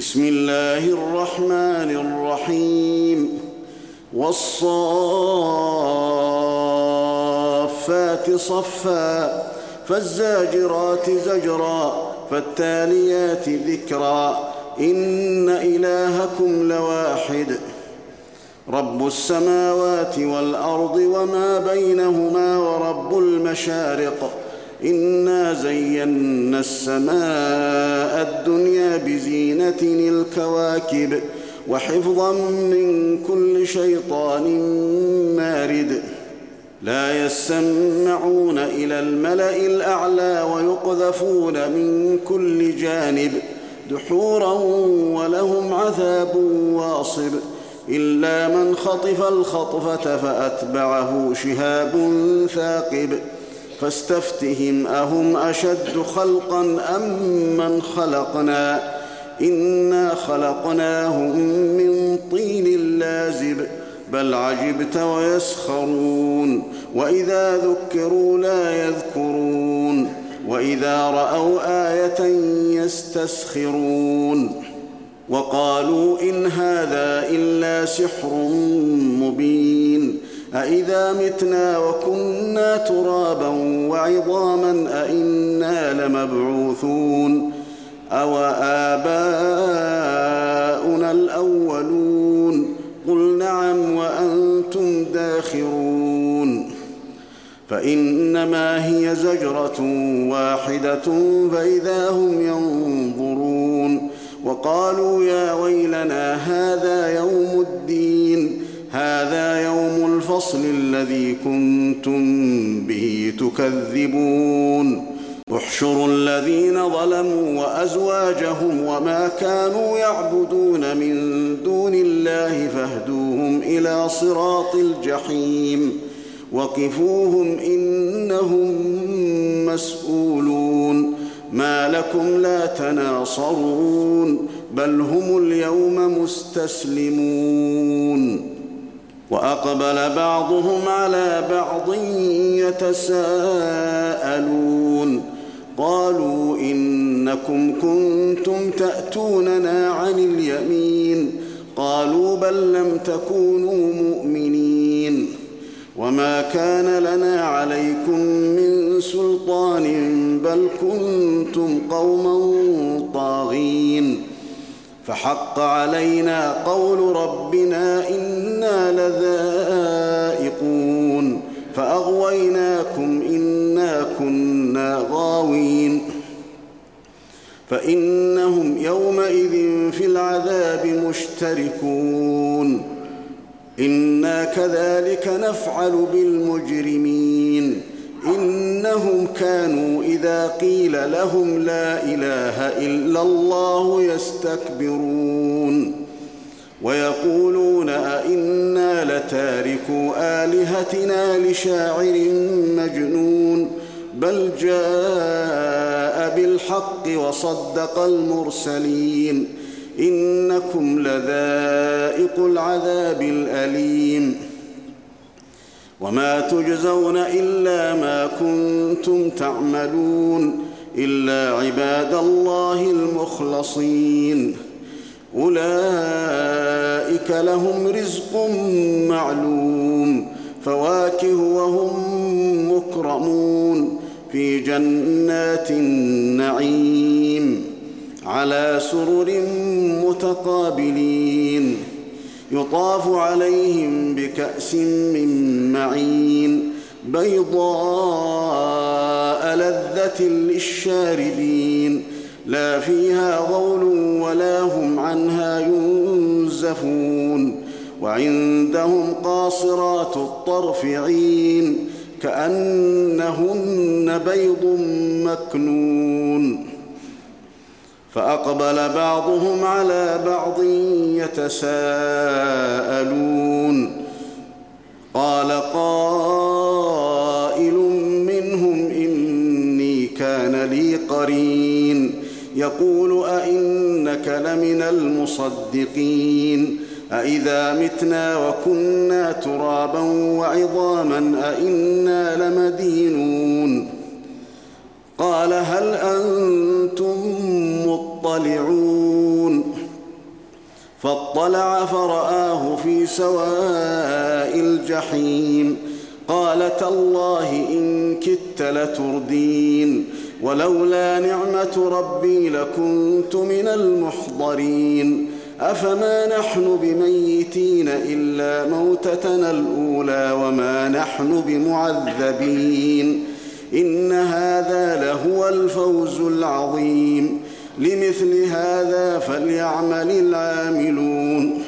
بسم الله الرحمن الرحيم والصافات صفا فالزاجرات زجرا فالتاليات ذكرا إن إلهكم لواحد رب السماوات والأرض وما بينهما ورب المشارق إنا زينا السماء الدنيا بزينة الكواكب وحفظا من كل شيطان مارد لا يسمعون إلى الملأ الأعلى ويقذفون من كل جانب دحورا ولهم عذاب واصب إلا من خطف الخطفة فأتبعه شهاب ثاقب فاستفتهم أهم أشد خلقا أم من خلقنا إنا خلقناهم من طين لازب بل عجبت ويسخرون وإذا ذكروا لا يذكرون وإذا رأوا آية يستسخرون وقالوا إن هذا إلا سحر مبين أإذا متنا وكنا ترابا وعظاما أإنا لمبعوثون أو آباؤنا الأولون قل نعم وأنتم داخرون فإنما هي زجرة واحدة فإذا هم ينظرون وقالوا يا ويلنا هذا يوم الدين هذا يوم الفصل الذي كنتم به تكذبون احشروا الذين ظلموا وأزواجهم وما كانوا يعبدون من دون الله فاهدوهم إلى صراط الجحيم وقفوهم إنهم مسؤولون ما لكم لا تناصرون بل هم اليوم مستسلمون وأقبل بعضهم على بعض يتساءلون قالوا إنكم كنتم تأتوننا عن اليمين قالوا بل لم تكونوا مؤمنين وما كان لنا عليكم من سلطان بل كنتم قوما طاغين فحق علينا قول ربنا إنا لذائقون فأغويناكم إنا كنا غاوين فإنهم يومئذ في العذاب مشتركون إنا كذلك نفعل بالمجرمين إنهم كانوا إذا قيل لهم لا إله إلا الله يستكبرون ويقولون أئنا لتاركو آلهتنا لشاعر مجنون بل جاء بالحق وصدق المرسلين إنكم لذائق العذاب الأليم وما تجزون إلا ما كنتم تعملون إلا عباد الله المخلصين أولئك لهم رزق معلوم فواكه وهم مكرمون في جنات النعيم على سرر متقابلين يطاف عليهم بكأس من معين بيضاء لذة للشاربين لا فيها غول ولا هم عنها ينزفون وعندهم قاصرات الطرف عين كأنهن بيض مكنون فأقبل بعضهم على بعض يتساءلون قال قائل منهم إني كان لي قرين يقول أئنك لمن المصدقين أئذا متنا وكنا ترابا وعظاما أئنا لمدينون قال هل أنتم مطلعون فاطلع فرآه في سواء الجحيم قال تالله إن كدت لتردين ولولا نعمة ربي لكنت من المحضرين أفما نحن بميتين إلا موتتنا الأولى وما نحن بمعذبين إن هذا لهو الفوز العظيم لمثل هذا فليعمل العاملون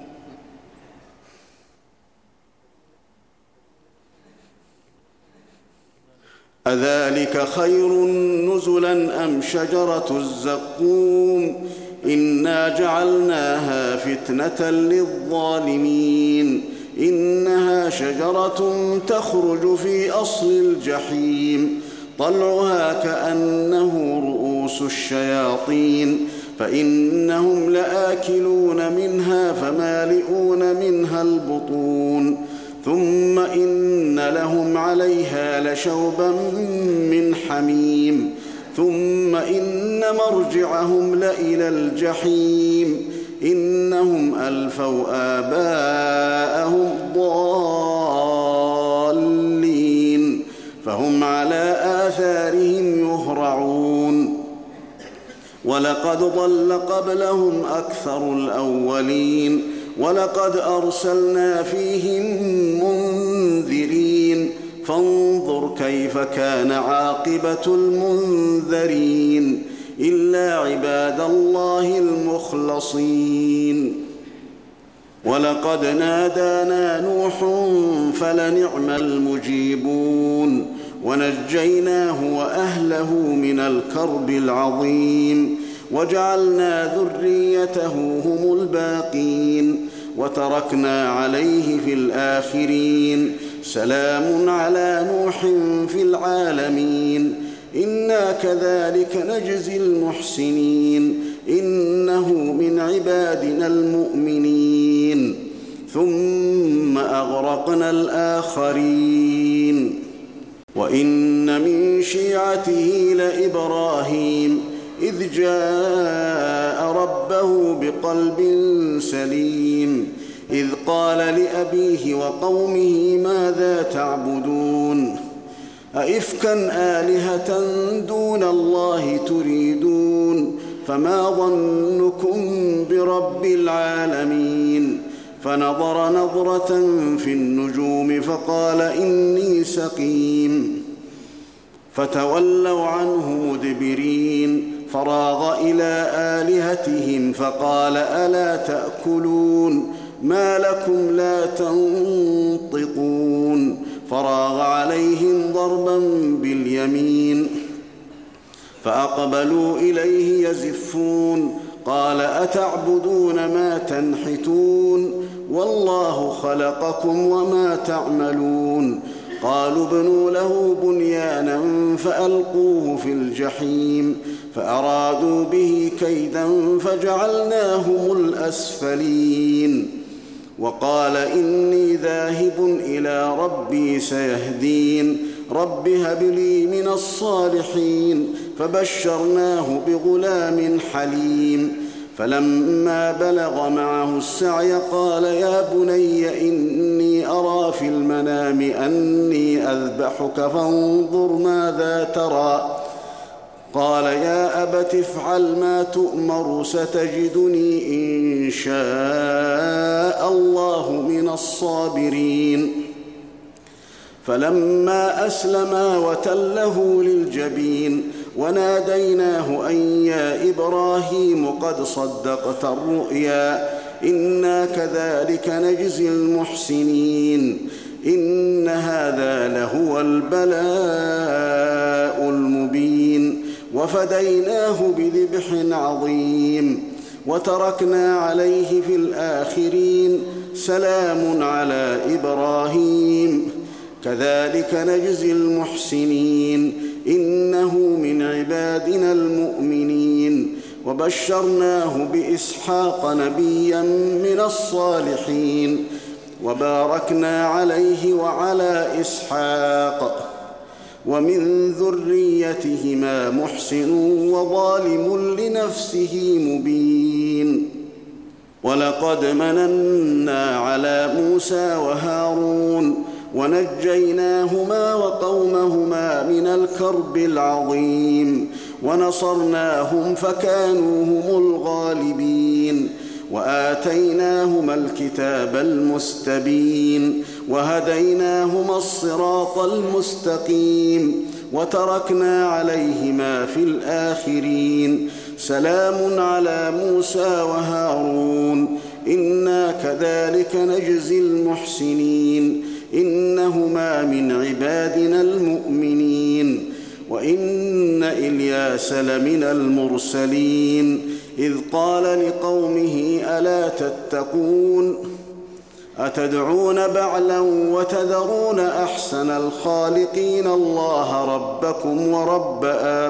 أذلك خير نزلا أم شجرة الزقوم إنا جعلناها فتنة للظالمين إنها شجرة تخرج في أصل الجحيم طلعها كأنه رؤوس الشياطين فإنهم لآكلون منها فمالئون منها البطون ثم إن لهم عليها لشوبا من حميم ثم إن مرجعهم لإلى الجحيم إنهم ألفوا آباءهم ضالين فهم على آثارهم يهرعون ولقد ضل قبلهم أكثر الأولين ولقد أرسلنا فيهم منذرين فانظر كيف كان عاقبة المنذرين إلا عباد الله المخلصين ولقد نادانا نوح فلنعم المجيبون ونجيناه وأهله من الكرب العظيم وجعلنا ذريته هم الباقين وتركنا عليه في الآخرين سلام على نوح في العالمين إنا كذلك نجزي المحسنين إنه من عبادنا المؤمنين ثم أغرقنا الآخرين وإن من شيعته لإبراهيم إذ جاء ربه بقلب سليم إذ قال لأبيه وقومه ماذا تعبدون أئفكا آلهة دون الله تريدون فما ظنكم برب العالمين فنظر نظرة في النجوم فقال إني سقيم فتولوا عنه مدبرين فراغ إلى آلهتهم فقال ألا تأكلون ما لكم لا تنطقون فراغ عليهم ضربا باليمين فأقبلوا إليه يزفون قال أتعبدون ما تنحتون والله خلقكم وما تعملون قالوا ابنوا له بنيانا فألقوه في الجحيم فأرادوا به كيدا فجعلناهم الأسفلين وقال إني ذاهب إلى ربي سيهدين رب هب لي من الصالحين فبشرناه بغلام حليم فلما بلغ معه السعي قال يا بني إني أرى في المنام أني أذبحك فانظر ماذا ترى قال يا أبت افعل ما تؤمر ستجدني إن شاء الله من الصابرين فلما أسلما وتله للجبين وناديناه أن يا إبراهيم قد صدقت الرؤيا إنا كذلك نجزي المحسنين إن هذا لهو البلاء المبين وفديناه بذبح عظيم وتركنا عليه في الآخرين سلام على إبراهيم كذلك نجزي المحسنين إنه من عبادنا المؤمنين وبشرناه بإسحاق نبيا من الصالحين وباركنا عليه وعلى إسحاق ومن ذريتهما محسن وظالم لنفسه مبين ولقد مننا على موسى وهارون ونجيناهما وقومهما من الكرب العظيم ونصرناهم فكانوا هم الغالبين وآتيناهما الكتاب المستبين وهديناهما الصراط المستقيم وتركنا عليهما في الآخرين سلام على موسى وهارون إنا كذلك نجزي المحسنين إنهما من عبادنا المؤمنين وإن إلياس لمن المرسلين إذ قال لقومه ألا تتقون أتدعون بعلا وتذرون أحسن الخالقين الله ربكم ورب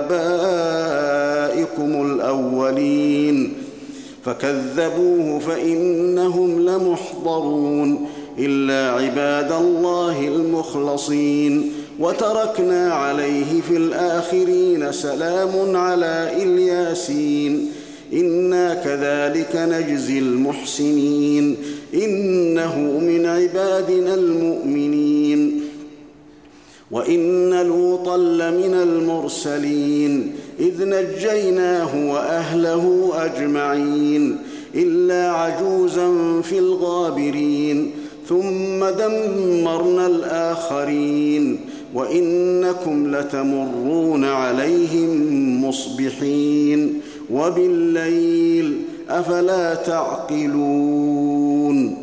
آبائكم الأولين فكذبوه فإنهم لمحضرون إلا عباد الله المخلصين وتركنا عليه في الآخرين سلام على الياسين إنا كذلك نجزي المحسنين إنه من عبادنا المؤمنين وإن لوطا لمن المرسلين إذ نجيناه وأهله أجمعين إلا عجوزا في الغابرين ثم دمرنا الآخرين وإنكم لتمرون عليهم مصبحين وبالليل أفلا تعقلون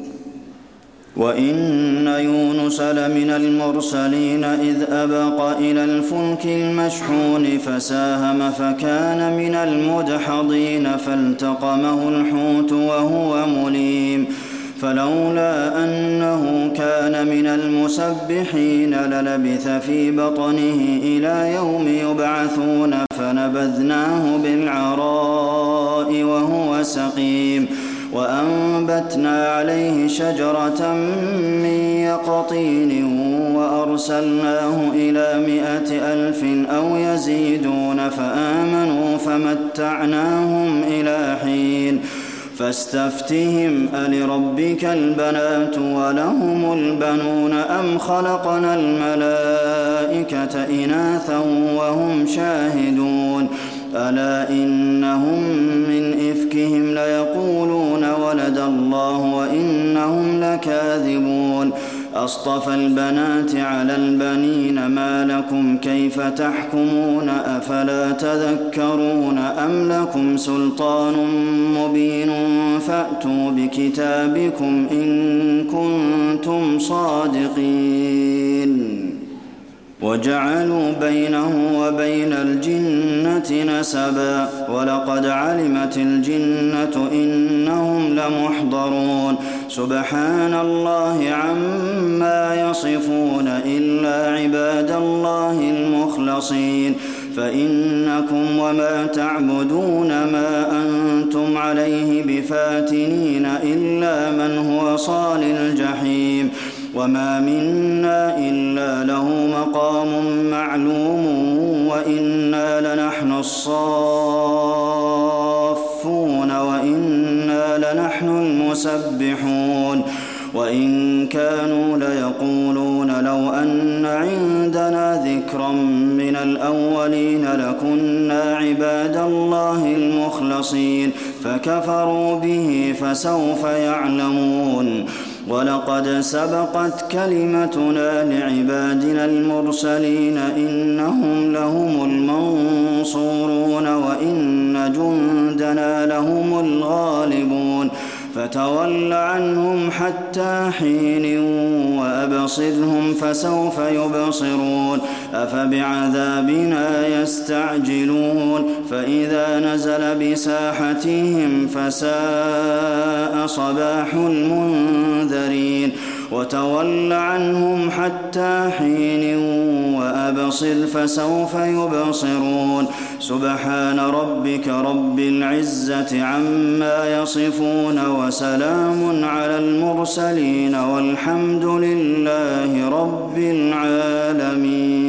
وإن يونس لمن المرسلين إذ أبق إلى الفلك المشحون فساهم فكان من المدحضين فالتقمه الحوت وهو مليم فلولا أنه كان من المسبحين للبث في بطنه إلى يوم يبعثون فنبذناه بالعراء وهو سقيم وأنبتنا عليه شجرة من يقطين وأرسلناه إلى 100,000 أو يزيدون فآمنوا فمتعناهم إلى حين فاستفتهم ألربك البنات ولهم البنون أم خلقنا الملائكة إناثا وهم شاهدون ألا إنهم من إفكهم ليقولون ولد الله وإنهم لكاذبون أصطفى البنات على البنين ما لكم كيف تحكمون أفلا تذكرون أم لكم سلطان مبين فأتوا بكتابكم إن كنتم صادقين وجعلوا بينه وبين الجنة نسبا ولقد علمت الجنة إنهم لمحضرون سبحان الله عما يصفون إلا عباد الله المخلصين فإنكم وما تعبدون ما أنتم عليه بفاتنين إلا من هو صال الجحيم وما منا إلا له مقام معلوم وإنا لنحن الصافون وإنا لنحن المسبحون وإن كانوا ليقولون لو أن عندنا ذكرا من الأولين لكنا عباد الله المخلصين فكفروا به فسوف يعلمون ولقد سبقت كلمتنا لعبادنا المرسلين إنهم لهم المنصورون وإن جندنا لهم الغالبون فتول عنهم حتى حين وأبصرهم فسوف يبصرون أفبعذابنا يستعجلون فإذا نزل بساحتهم فساء صباح المنذرين وتول عنهم حتى حين وأبصر فسوف يبصرون سبحان ربك رب العزة عما يصفون وسلام على المرسلين والحمد لله رب العالمين.